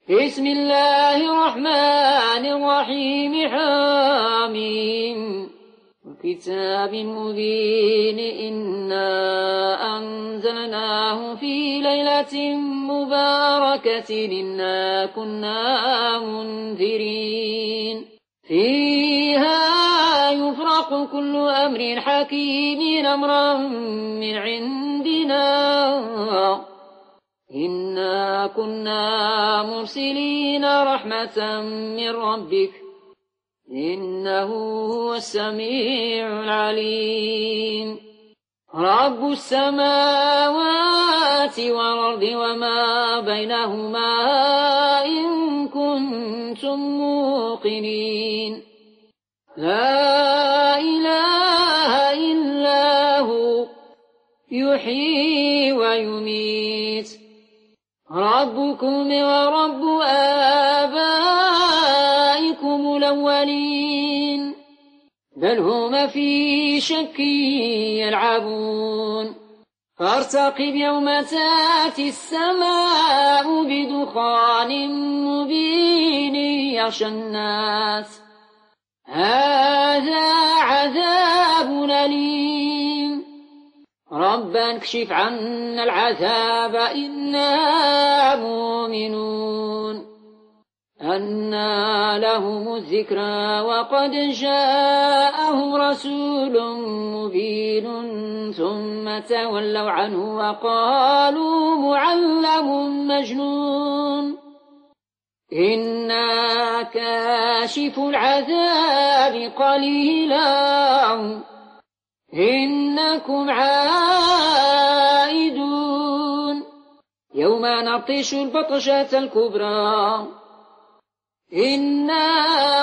بسم الله الرحمن الرحيم حميم كتاب مبين إنا أنزلناه في ليلة مباركة إنا كنا منذرين فيها يفرق كل أمر حكيم أمرا من عندنا إنا كنا مرسلين رحمة من ربك إنه هو السميع العليم رب السماوات والأرض وما بينهما إن كنتم موقنين لا إله إلا هو يحيي ويميت ربكم ورب آبائكم الأولين بل هم في شك يلعبون فارتقب يوم تأتي السماء بدخان مبين يغشى الناس هذا عذاب أليم ربنا اكشف عنا العذاب إنا مؤمنون أنى لهم الذكرى وقد جاءهم رسول مبين ثم تولوا عنه وقالوا معلم مجنون إنا كاشف العذاب قليلا إنكم عائدون يوم نبطش البطشة الكبرى إنا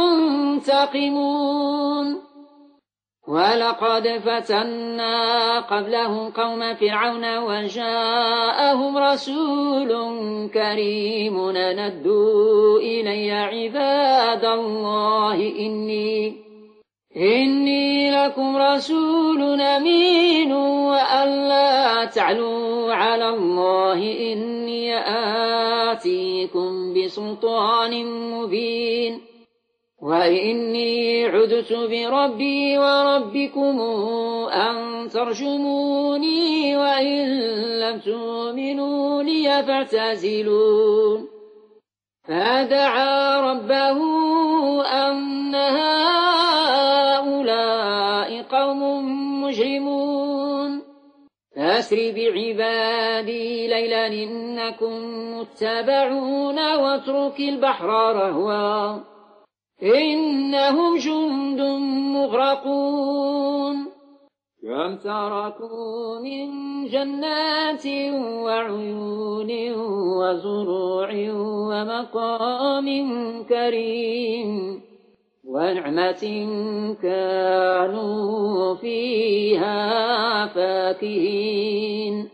منتقمون ولقد فتنا قبلهم قوم فرعون وجاءهم رسول كريم ندوا إلي عباد الله إني لكم رسول أمين وأن لا تعلوا على الله إني آتيكم بسلطان مبين وإني عدت بربي وربكم أن ترجموني وإن لم تؤمنوا لي فاعتزلون فدعا ربه أن هؤلاء قوم مجرمون فأسر بعبادي ليلا إنكم متبعون واترك البحر رهوا إنهم جند مغرقون كم تركوا من جنات وعيون وزروع ومقام كريم ونعمة كانوا فيها فاكهين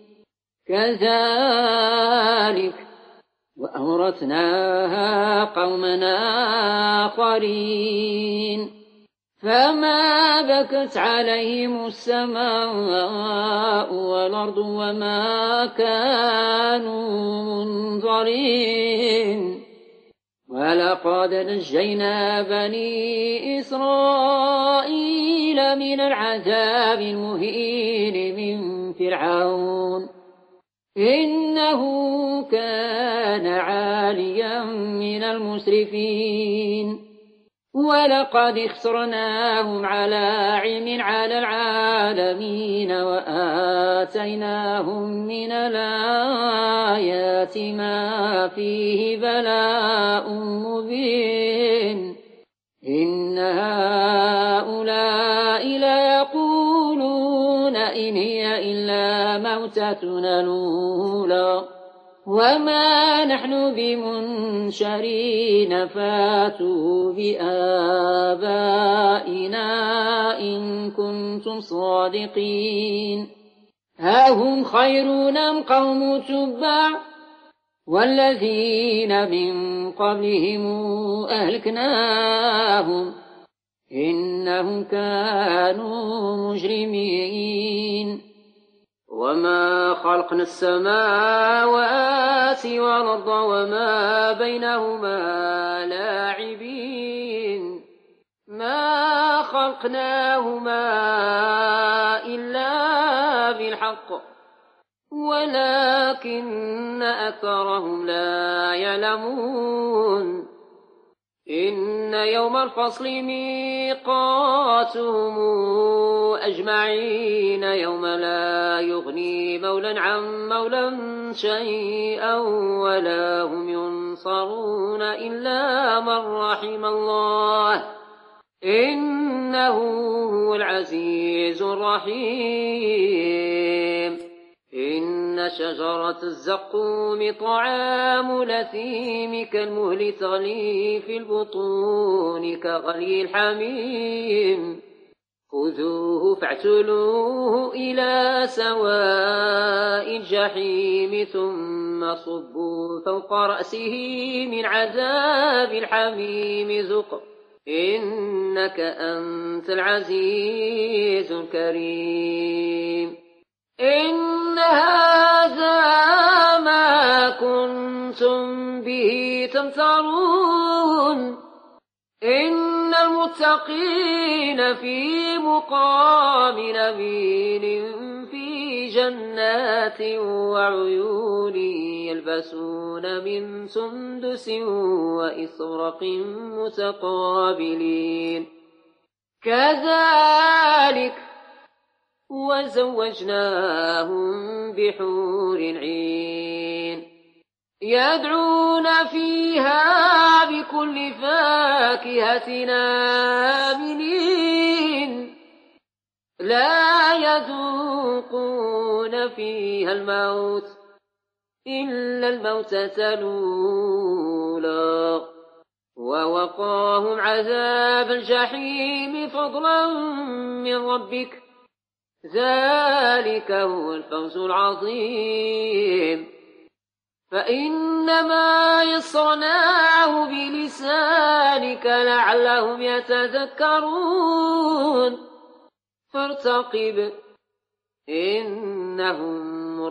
كذلك وأورثناها قومنا آخرين فما بكت عليهم السماء والأرض وما كانوا منظرين ولقد نجينا بني إسرائيل من العذاب المهين من فرعون إنه كان عاليا من المسرفين ولقد اخسرناهم على علم على العالمين وآتيناهم من الآيات ما فيه بلاء مبين إن هؤلاء ليقولون إن هي إلا موتتنا الأولى وما نحن بمنشرين فاتوا بآبائنا إن كنتم صادقين هم خيرون أم قوم تبع والذين من قبلهم أهلكناهم إنهم كانوا مجرمين وما خلقنا السماوات والأرض وما بينهما لاعبين ما خلقناهما إلا بالحق ولكن أكثرهم لا يعلمون إن يوم الفصل ميقاتهم أجمعين يوم لا يغني مولا عن مولا شيئا ولا هم ينصرون إلا من رحم الله إنه هو العزيز الرحيم إن شجرة الزقوم طعام الأثيم كالمهل تغلي في البطون كغلي الحميم خذوه فاعتلوه إلى سواء الجحيم ثم صبوا فوق رأسه من عذاب الحميم ذق إنك أنت العزيز الكريم إن هذا ما كنتم به تمترون إن المتقين في مقام أمين في جنات وعيون يلبسون من سندس وإستبرق متقابلين كذلك وزوجناهم بحور عين يدعون فيها بكل فاكهة آمنين لا يذوقون فيها الموت إلا الموتة الأولى ووقاهم عذاب الجحيم فضلا من ربك ذلك هو الفوز العظيم فإنما يسرناه بلسانك لعلهم يتذكرون فارتقب إنهم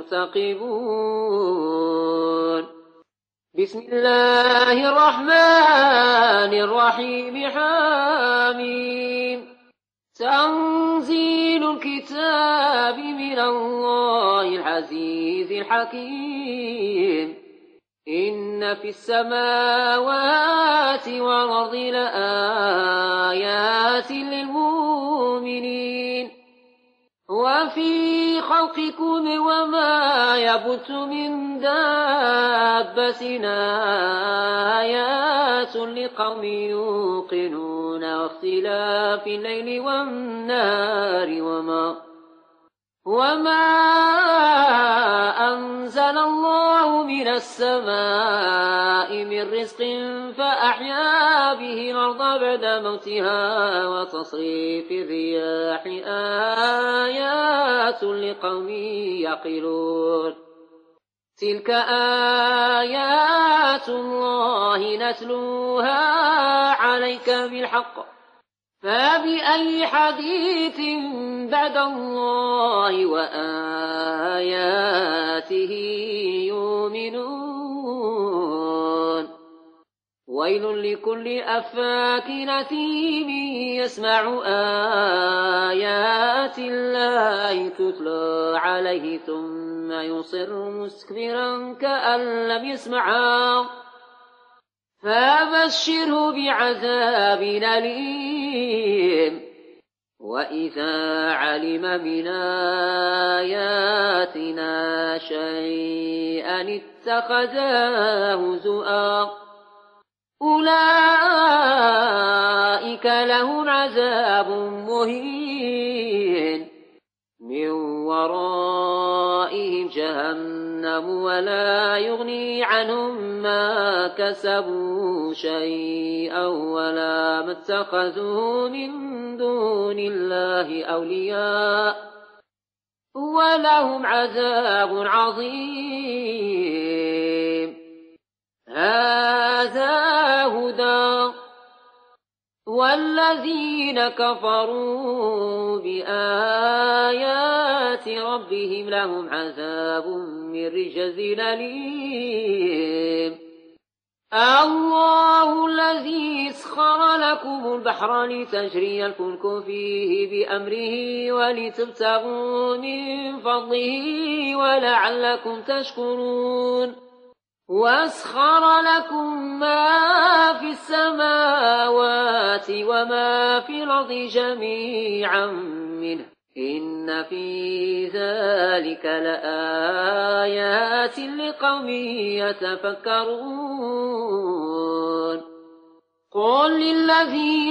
مرتقبون بسم الله الرحمن الرحيم حميم تنزيل الكتاب من الله العزيز الحكيم إن في السماوات والأرض لآيات للمؤمنين وفي خلقكم وما يبث من دابة آيات لقوم يوقنون واختلاف الليل والنهار وما أنزل الله من السماء من رزق فأحيا به الأرض بعد موتها وتصريف الرياح آيات لقوم يعقلون تلك آيات الله نتلوها عليك بالحق فبأي حديث بعد الله وآياته يؤمنون ويل لكل أفاك أثيم يسمع آيات الله تتلى عليه ثم يصر مستكبرا كأن لم يسمعها فبشره بعذاب أليم وإذا علم من آياتنا شيئا اتخذه هزؤا أولئك لهم عذاب مهين من ورائهم جهنم ولا يغني عنهم ما كسبوا شيئا ولا ما اتخذوا من دون الله أولياء ولهم عذاب عظيم هذا هدى والذين كفروا بآيات آيات ربهم لهم عذاب من رجز أليم الله الذي سخر لكم البحر لتجري الفلك فيه بأمره ولتبتغوا من فضله ولعلكم تشكرون واسخر لكم ما في السماوات وما في الأرض جميعا منه إن في ذلك لآيات لقوم يتفكرون قل للذين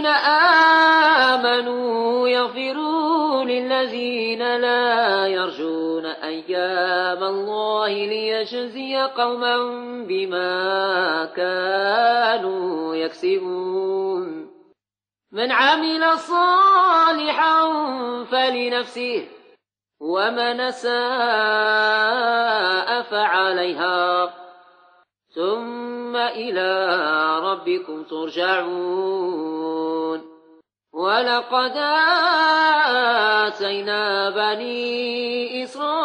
آمنوا يغفروا للذين لا يرجون أيام الله ليجزي قوما بما كانوا يكسبون من عمل صالحا فلنفسه ومن أساء فعليها ثم إلى ربكم ترجعون ولقد آتينا بني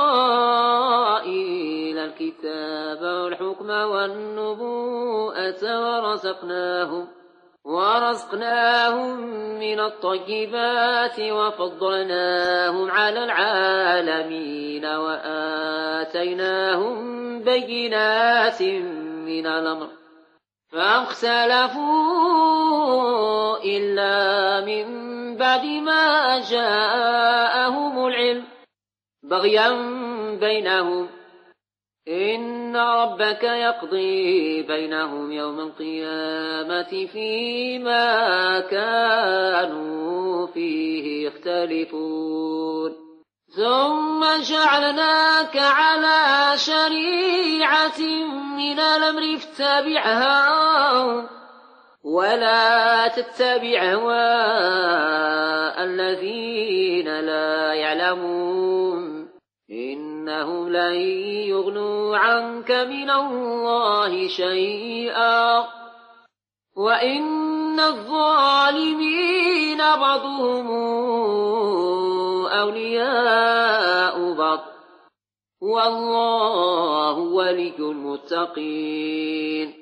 إسرائيل الكتاب والحكم والنبوءة ورزقناهم من الطيبات وفضلناهم على العالمين وآتيناهم بينات من الأمر فاختلفوا إلا من بعد ما جاءهم العلم بغيا بينهم إن ربك يقضي بينهم يوم القيامة فيما كانوا فيه يختلفون ثم جعلناك على شريعة من الأمر فاتبعها ولا تتبع أهواء الذين لا يعلمون إنهم لن يغنوا عنك من الله شيئا وإن الظالمين بعضهم أولياء بعض والله ولي المتقين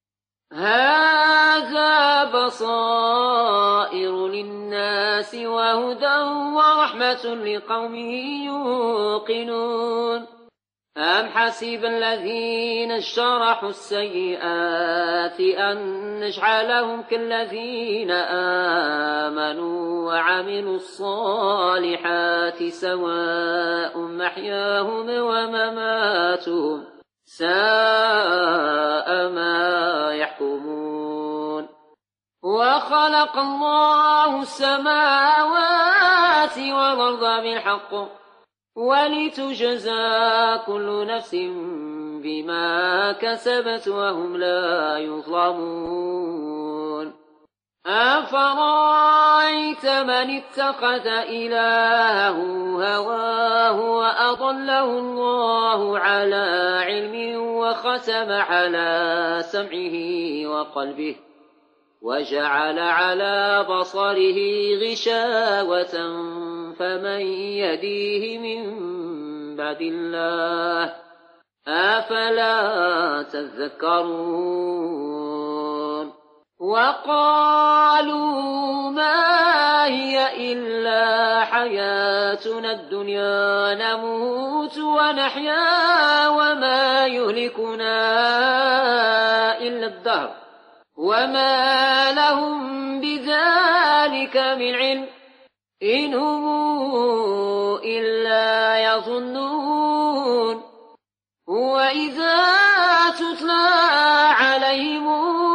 هذا بصائر للناس وهدى ورحمة لقوم يوقنون أم حسب الذين اجترحوا السيئات أن نجعلهم كالذين آمنوا وعملوا الصالحات سواء محياهم ومماتهم ساء ما يحكمون وخلق الله السماوات والأرض بالحق ولتجزى كل نفس بما كسبت وهم لا يظلمون أفرأيت من اتخذ إلهه هواه وأضله الله على علم وختم على سمعه وقلبه وجعل على بصره غشاوة فمن يهديه من بعد الله أفلا تذكرون وقالوا ما هي إلا حياتنا الدنيا نموت ونحيا وما يهلكنا إلا الدهر وما لهم بذلك من علم إن هم إلا يظنون وإذا تتلى عليهم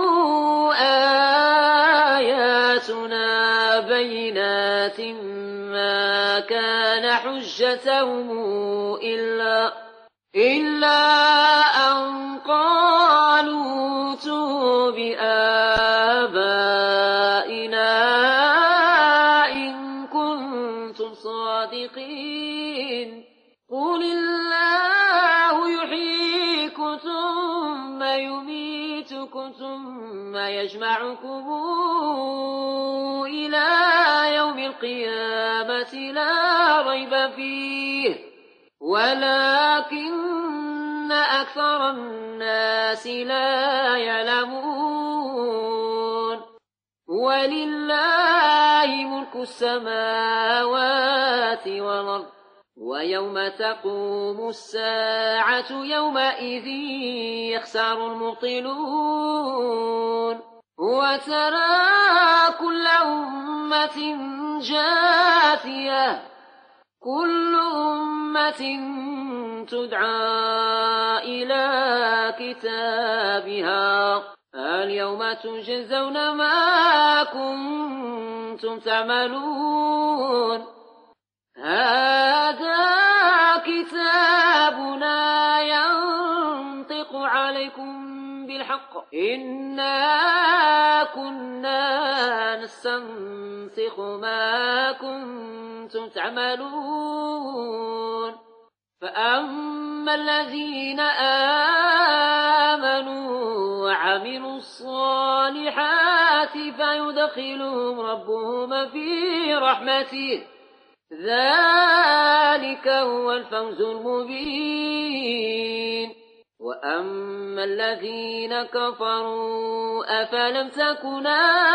آياتنا بينات ما كان حجتهم إلا أن قالوا ائتوا بآبائنا إن كنتم صادقين قل الله يحييكم ثم يميتكم ثم يجمعكم إلى يوم القيامة لا ريب فيه ولكن أكثر الناس لا يعلمون. ولله ملك السماوات والأرض ويوم تقوم الساعة يومئذ يخسر المبطلون. وترى كل أمة جاثية كل أمة تدعى إلى كتابها اليوم تجزون ما كنتم تعملون. هذا كتابنا ينطق عليكم بالحق إنا كنا نستنسخ ما كنتم تعملون. فأما الذين آمنوا وعملوا الصالحات فيدخلهم ربهم في رحمته ذلك هو الفوز المبين. وأما الذين كفروا أفلم تكن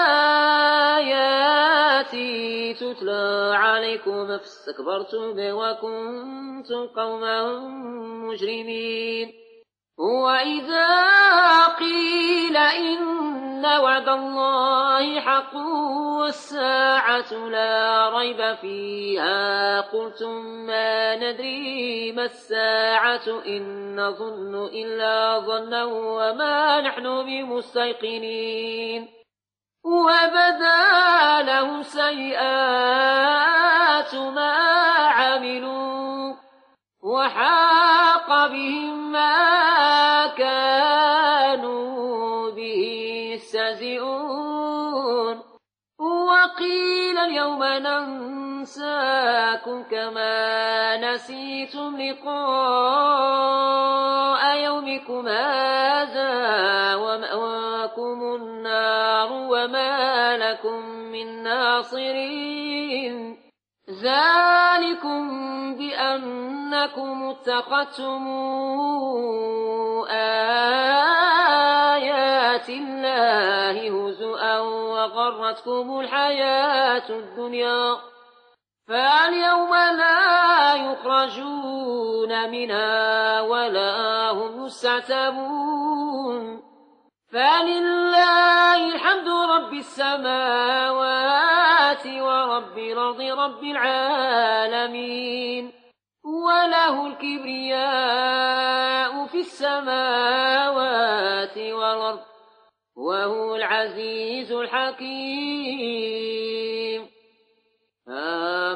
آياتي تتلى عليكم فاستكبرتم وكنتم قوما مجرمين. وإذا قيل إن وعد الله حق والساعة لا ريب فيها قلتم ما ندري ما الساعة إن نظن إلا ظنا وما نحن بمستيقنين. وبدا لهم سيئات ما عملوا وحاق بهم ما كانوا به يستهزئون. وقيل اليوم ننساكم كما نسيتم لقاء يومكم هذا ومأواكم النار وما لكم من ناصرين. ذلكم بأنكم اتخذتم آيات الله هزؤا وغرتكم الحياة الدنيا فاليوم لا يخرجون منها ولا هم يستعتبون. فلله الحمد رب السماوات ورب الأرض رب العالمين. وله الكبرياء في السماوات والأرض وهو العزيز الحكيم.